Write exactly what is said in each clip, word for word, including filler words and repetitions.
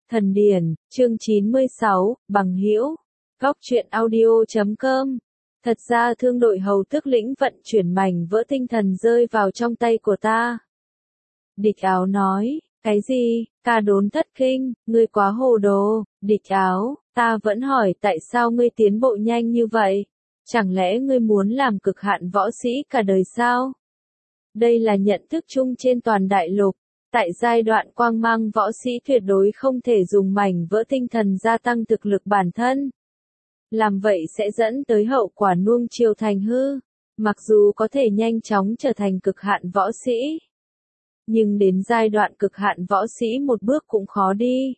Thần điển, chương chín mươi sáu, bằng hữu. Góc truyện audio chấm com. Thật ra thương đội hầu tước lĩnh vận chuyển mảnh vỡ tinh thần rơi vào trong tay của ta. Địch Áo nói, cái gì, Ca Đốn thất kinh, ngươi quá hồ đồ. Địch Áo, ta vẫn hỏi tại sao ngươi tiến bộ nhanh như vậy? Chẳng lẽ ngươi muốn làm cực hạn võ sĩ cả đời sao? Đây là nhận thức chung trên toàn đại lục. Tại giai đoạn quang mang võ sĩ tuyệt đối không thể dùng mảnh vỡ tinh thần gia tăng thực lực bản thân. Làm vậy sẽ dẫn tới hậu quả nuông chiều thành hư. Mặc dù có thể nhanh chóng trở thành cực hạn võ sĩ, nhưng đến giai đoạn cực hạn võ sĩ một bước cũng khó đi.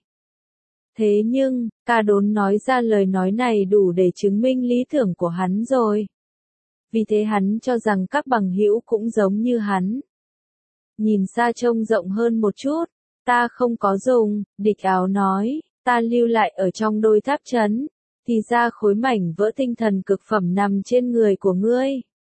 Thế nhưng, Ca Đốn nói ra lời nói này đủ để chứng minh lý tưởng của hắn rồi. Vì thế hắn cho rằng các bằng hữu cũng giống như hắn. Nhìn xa trông rộng hơn một chút, ta không có dùng, Địch Áo nói, ta lưu lại ở trong đôi tháp trấn, thì ra khối mảnh vỡ tinh thần cực phẩm nằm trên người của ngươi.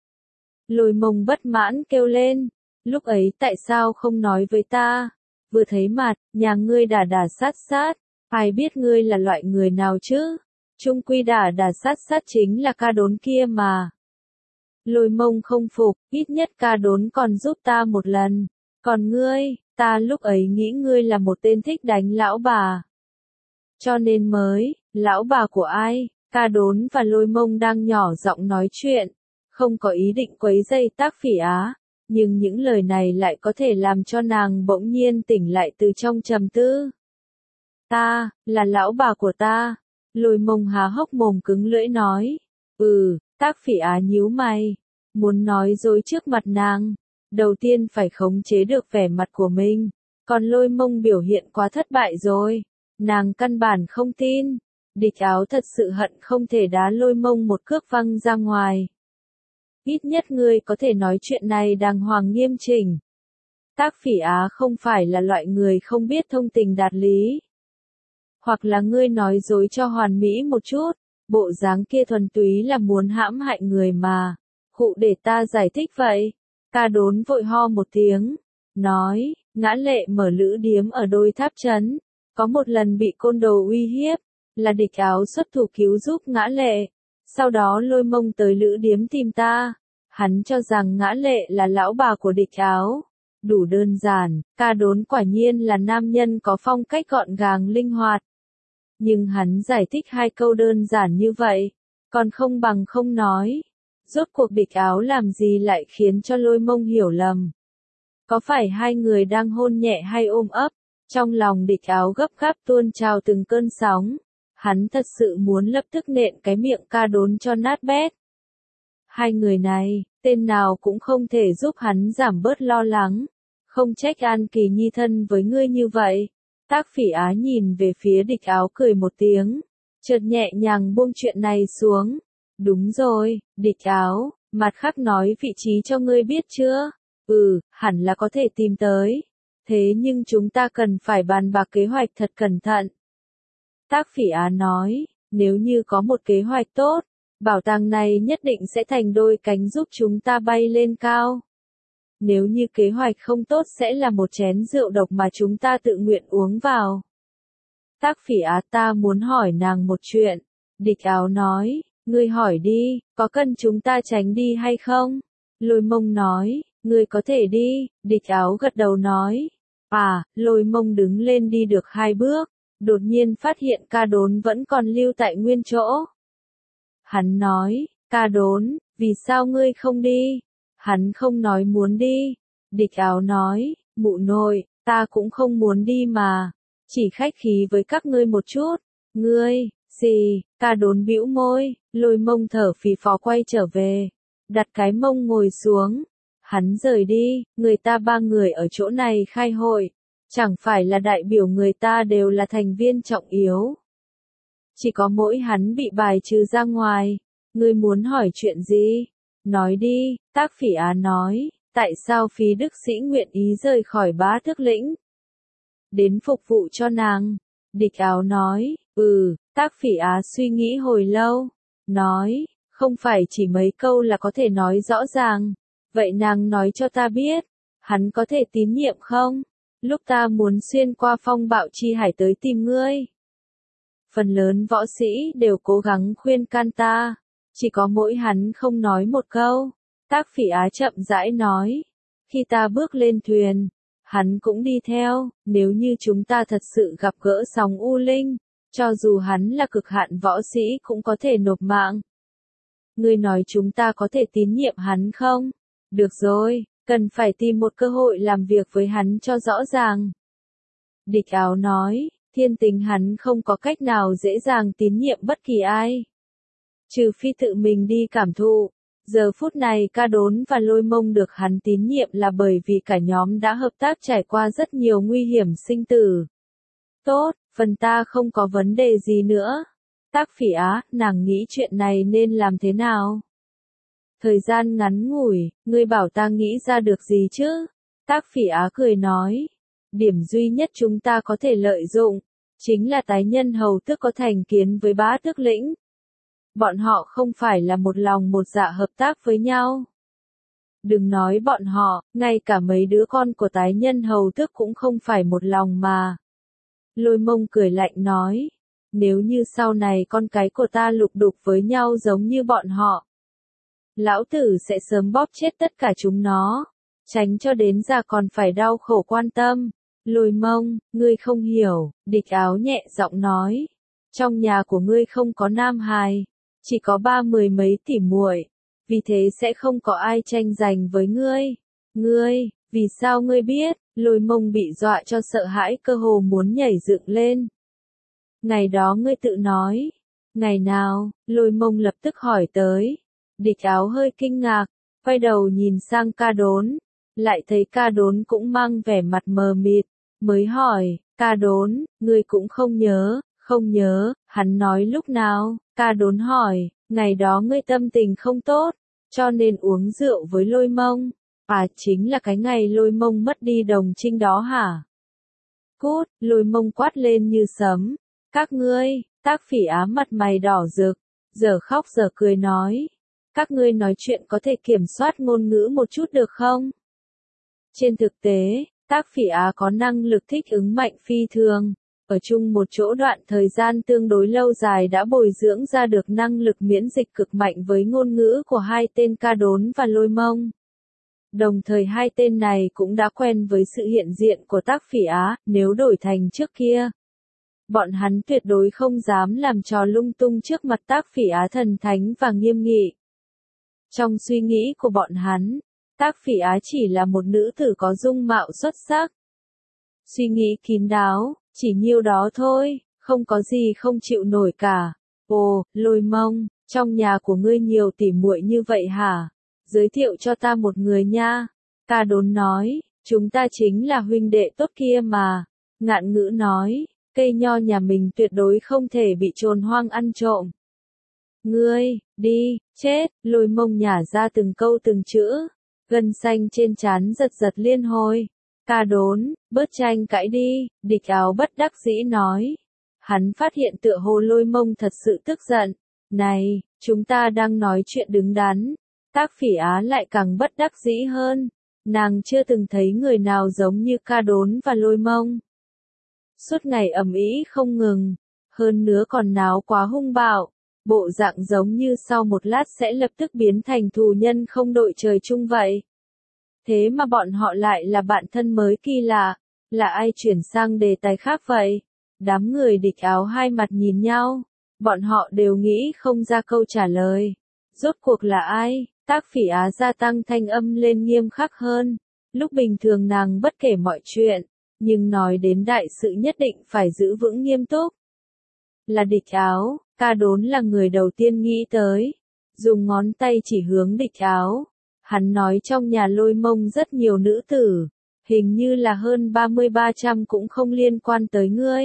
Lôi Mông bất mãn kêu lên, lúc ấy tại sao không nói với ta, vừa thấy mặt, nhà ngươi đả đả sát sát, ai biết ngươi là loại người nào chứ, chung quy đả đả sát sát chính là Ca Đốn kia mà. Lôi Mông không phục, ít nhất Ca Đốn còn giúp ta một lần. Còn ngươi, ta lúc ấy nghĩ ngươi là một tên thích đánh lão bà. Cho nên mới, lão bà của ai? Ca Đốn và Lôi Mông đang nhỏ giọng nói chuyện, không có ý định quấy rầy Tác Phỉ Á, nhưng những lời này lại có thể làm cho nàng bỗng nhiên tỉnh lại từ trong trầm tư. Ta, là lão bà của ta. Lôi Mông há hốc mồm cứng lưỡi nói. Ừ, Tác Phỉ Á nhíu mày, muốn nói dối trước mặt nàng. Đầu tiên phải khống chế được vẻ mặt của mình, còn Lôi Mông biểu hiện quá thất bại rồi, nàng căn bản không tin. Địch Áo thật sự hận không thể đá Lôi Mông một cước văng ra ngoài. Ít nhất ngươi có thể nói chuyện này đàng hoàng nghiêm chỉnh. Tác Phỉ Á không phải là loại người không biết thông tình đạt lý. Hoặc là ngươi nói dối cho hoàn mỹ một chút, bộ dáng kia thuần túy là muốn hãm hại người mà. Khụ, để ta giải thích vậy. Ca Đốn vội ho một tiếng, nói, Ngã Lệ mở lữ điếm ở đôi tháp trấn, có một lần bị côn đồ uy hiếp, là Địch Áo xuất thủ cứu giúp Ngã Lệ, sau đó Lôi Mông tới lữ điếm tìm ta, hắn cho rằng Ngã Lệ là lão bà của Địch Áo, đủ đơn giản, Ca Đốn quả nhiên là nam nhân có phong cách gọn gàng linh hoạt. Nhưng hắn giải thích hai câu đơn giản như vậy, còn không bằng không nói. Rốt cuộc Địch Áo làm gì lại khiến cho Lôi Mông hiểu lầm? Có phải hai người đang hôn nhẹ hay ôm ấp? Trong lòng Địch Áo gấp gáp tuôn trào từng cơn sóng. Hắn thật sự muốn lập tức nện cái miệng Ca Đốn cho nát bét. Hai người này, tên nào cũng không thể giúp hắn giảm bớt lo lắng. Không trách An Kỳ Nhi thân với ngươi như vậy. Tác Phỉ Á nhìn về phía Địch Áo cười một tiếng, chợt nhẹ nhàng buông chuyện này xuống. Đúng rồi, Địch Áo, mặt khác nói vị trí cho ngươi biết chưa? Ừ, hẳn là có thể tìm tới. Thế nhưng chúng ta cần phải bàn bạc kế hoạch thật cẩn thận. Tác Phỉ Á nói, nếu như có một kế hoạch tốt, bảo tàng này nhất định sẽ thành đôi cánh giúp chúng ta bay lên cao. Nếu như kế hoạch không tốt sẽ là một chén rượu độc mà chúng ta tự nguyện uống vào. Tác Phỉ Á, ta muốn hỏi nàng một chuyện. Địch Áo nói. Ngươi hỏi đi, có cần chúng ta tránh đi hay không? Lôi Mông nói, ngươi có thể đi. Địch Áo gật đầu nói. À, Lôi Mông đứng lên đi được hai bước, đột nhiên phát hiện Ca Đốn vẫn còn lưu tại nguyên chỗ. Hắn nói, Ca Đốn, vì sao ngươi không đi? Hắn không nói muốn đi. Địch Áo nói, mụ nội, ta cũng không muốn đi mà, chỉ khách khí với các ngươi một chút. Ngươi, gì? Ca Đốn bĩu môi, Lôi Mông thở phì phò quay trở về, đặt cái mông ngồi xuống. Hắn rời đi, người ta ba người ở chỗ này khai hội, chẳng phải là đại biểu người ta đều là thành viên trọng yếu. Chỉ có mỗi hắn bị bài trừ ra ngoài. Ngươi muốn hỏi chuyện gì? Nói đi. Tác Phỉ Á nói, tại sao Phí Đức Sĩ nguyện ý rời khỏi Bá Tước lĩnh? Đến phục vụ cho nàng. Địch Áo nói, ừ. Tác Phỉ Á suy nghĩ hồi lâu, nói, không phải chỉ mấy câu là có thể nói rõ ràng. Vậy nàng nói cho ta biết, hắn có thể tín nhiệm không? lúc ta muốn xuyên qua phong bạo chi hải tới tìm ngươi. Phần lớn võ sĩ đều cố gắng khuyên can ta, chỉ có mỗi hắn không nói một câu. Tác Phỉ Á chậm rãi nói, khi ta bước lên thuyền, hắn cũng đi theo, nếu như chúng ta thật sự gặp gỡ sóng U Linh, cho dù hắn là cực hạn võ sĩ cũng có thể nộp mạng. Ngươi nói chúng ta có thể tín nhiệm hắn không? Được rồi, cần phải tìm một cơ hội làm việc với hắn cho rõ ràng. Địch Áo nói, thiên tính hắn không có cách nào dễ dàng tín nhiệm bất kỳ ai. Trừ phi tự mình đi cảm thụ. Giờ phút này Ca Đốn và Lôi Mông được hắn tín nhiệm là bởi vì cả nhóm đã hợp tác trải qua rất nhiều nguy hiểm sinh tử. Tốt, phần ta không có vấn đề gì nữa. Tác Phỉ Á, nàng nghĩ chuyện này nên làm thế nào? Thời gian ngắn ngủi, ngươi bảo ta nghĩ ra được gì chứ? Tác Phỉ Á cười nói. Điểm duy nhất chúng ta có thể lợi dụng, chính là tái nhân hầu tước có thành kiến với Bá Tước Lĩnh. Bọn họ không phải là một lòng một dạ hợp tác với nhau. Đừng nói bọn họ, ngay cả mấy đứa con của tái nhân hầu tước cũng không phải một lòng mà. Lôi Mông cười lạnh nói, nếu như sau này con cái của ta lục đục với nhau giống như bọn họ, lão tử sẽ sớm bóp chết tất cả chúng nó, tránh cho đến già còn phải đau khổ quan tâm. Lôi Mông, ngươi không hiểu, Địch Áo nhẹ giọng nói, trong nhà của ngươi không có nam hài, chỉ có ba mười mấy tỷ muội, vì thế sẽ không có ai tranh giành với ngươi. Ngươi, vì sao ngươi biết? Lôi Mông bị dọa cho sợ hãi cơ hồ muốn nhảy dựng lên. Ngày đó ngươi tự nói. Ngày nào? Lôi Mông lập tức hỏi tới. Địch Áo hơi kinh ngạc, quay đầu nhìn sang Ca Đốn, lại thấy Ca Đốn cũng mang vẻ mặt mờ mịt, mới hỏi, Ca Đốn, ngươi cũng không nhớ, không nhớ, hắn nói lúc nào? Ca Đốn hỏi, ngày đó ngươi tâm tình không tốt, cho nên uống rượu với Lôi Mông. À, chính là cái ngày Lôi Mông mất đi đồng trinh đó hả? Cút, Lôi Mông quát lên như sấm. Các ngươi, Tác Phỉ Á mặt mày đỏ rực, giờ khóc giờ cười nói. Các ngươi nói chuyện có thể kiểm soát ngôn ngữ một chút được không? Trên thực tế, Tác Phỉ Á có năng lực thích ứng mạnh phi thường. Ở chung một chỗ đoạn thời gian tương đối lâu dài đã bồi dưỡng ra được năng lực miễn dịch cực mạnh với ngôn ngữ của hai tên Ca Đốn và Lôi Mông. Đồng thời hai tên này cũng đã quen với sự hiện diện của Tác Phỉ Á, nếu đổi thành trước kia. Bọn hắn tuyệt đối không dám làm trò lung tung trước mặt Tác Phỉ Á thần thánh và nghiêm nghị. Trong suy nghĩ của bọn hắn, Tác Phỉ Á chỉ là một nữ tử có dung mạo xuất sắc. Suy nghĩ kín đáo, chỉ nhiêu đó thôi, không có gì không chịu nổi cả. Ồ, Lôi Mông, trong nhà của ngươi nhiều tỉ muội như vậy hả? Giới thiệu cho ta một người nha. Ca Đốn nói, chúng ta chính là huynh đệ tốt kia mà. Ngạn Ngữ nói, cây nho nhà mình tuyệt đối không thể bị trồn hoang ăn trộm. Ngươi, đi, chết, Lôi Mông nhả ra từng câu từng chữ, gân xanh trên trán giật giật liên hồi. Ca Đốn, bớt tranh cãi đi, Địch Áo bất đắc dĩ nói. Hắn phát hiện tựa hồ Lôi Mông thật sự tức giận. Này, chúng ta đang nói chuyện đứng đắn. Tác Phỉ Á lại càng bất đắc dĩ hơn. Nàng chưa từng thấy người nào giống như Ca Đốn và Lôi Mông. Suốt ngày ầm ĩ không ngừng, hơn nữa còn náo quá hung bạo, bộ dạng giống như sau một lát sẽ lập tức biến thành thù nhân không đội trời chung vậy. Thế mà bọn họ lại là bạn thân mới kỳ lạ, là ai chuyển sang đề tài khác vậy? Đám người Địch Áo hai mặt nhìn nhau, bọn họ đều nghĩ không ra câu trả lời. Rốt cuộc là ai? Tác Phỉ Á gia tăng thanh âm lên nghiêm khắc hơn. Lúc bình thường nàng bất kể mọi chuyện, nhưng nói đến đại sự nhất định phải giữ vững nghiêm túc. Là Địch Áo, Ca Đốn là người đầu tiên nghĩ tới. Dùng ngón tay chỉ hướng Địch Áo. Hắn nói trong nhà Lôi Mông rất nhiều nữ tử, hình như là hơn ba mươi ba trăm cũng không liên quan tới ngươi.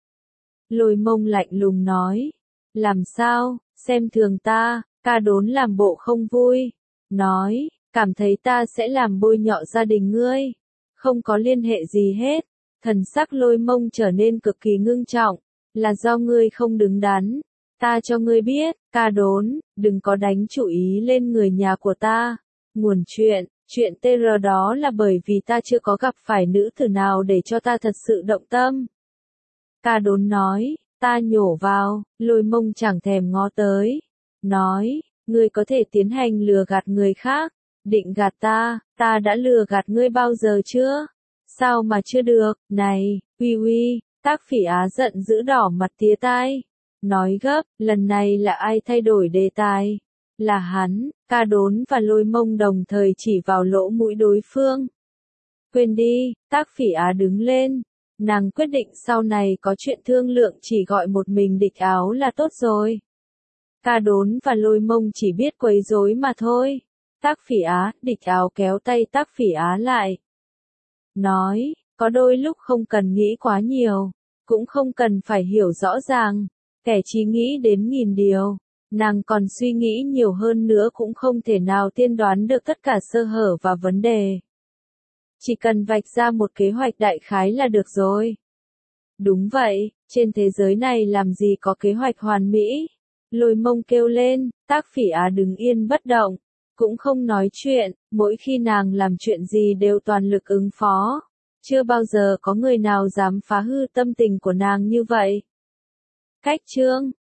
Lôi Mông lạnh lùng nói, làm sao, xem thường ta? Ca Đốn làm bộ không vui, nói, cảm thấy ta sẽ làm bôi nhọ gia đình ngươi. Không có liên hệ gì hết. Thần sắc Lôi Mông trở nên cực kỳ ngưng trọng, là do ngươi không đứng đắn. Ta cho ngươi biết, Ca Đốn, đừng có đánh chủ ý lên người nhà của ta. Nguồn chuyện, Chuyện tê rờ đó là bởi vì ta chưa có gặp phải nữ tử nào để cho ta thật sự động tâm. Ca Đốn nói, ta nhổ vào, Lôi Mông chẳng thèm ngó tới. Nói, ngươi có thể tiến hành lừa gạt người khác, định gạt ta, ta đã lừa gạt ngươi bao giờ chưa? Sao mà chưa được, này, uy uy, Tác Phỉ Á giận dữ đỏ mặt tía tai. Nói gấp, lần này là ai thay đổi đề tài? Là hắn, Ca Đốn và Lôi Mông đồng thời chỉ vào lỗ mũi đối phương. Quên đi, Tác Phỉ Á đứng lên. Nàng quyết định sau này có chuyện thương lượng chỉ gọi một mình Địch Áo là tốt rồi. Ca Đốn và Lôi Mông chỉ biết quấy rối mà thôi. Tác Phỉ Á, Địch Áo kéo tay Tác Phỉ Á lại. Nói, có đôi lúc không cần nghĩ quá nhiều, cũng không cần phải hiểu rõ ràng, kẻ chỉ nghĩ đến nghìn điều. Nàng còn suy nghĩ nhiều hơn nữa cũng không thể nào tiên đoán được tất cả sơ hở và vấn đề. Chỉ cần vạch ra một kế hoạch đại khái là được rồi. Đúng vậy, trên thế giới này làm gì có kế hoạch hoàn mỹ. Lôi Mông kêu lên, Tác Phỉ Á đứng yên bất động, cũng không nói chuyện, mỗi khi nàng làm chuyện gì đều toàn lực ứng phó. Chưa bao giờ có người nào dám phá hư tâm tình của nàng như vậy. Cách chương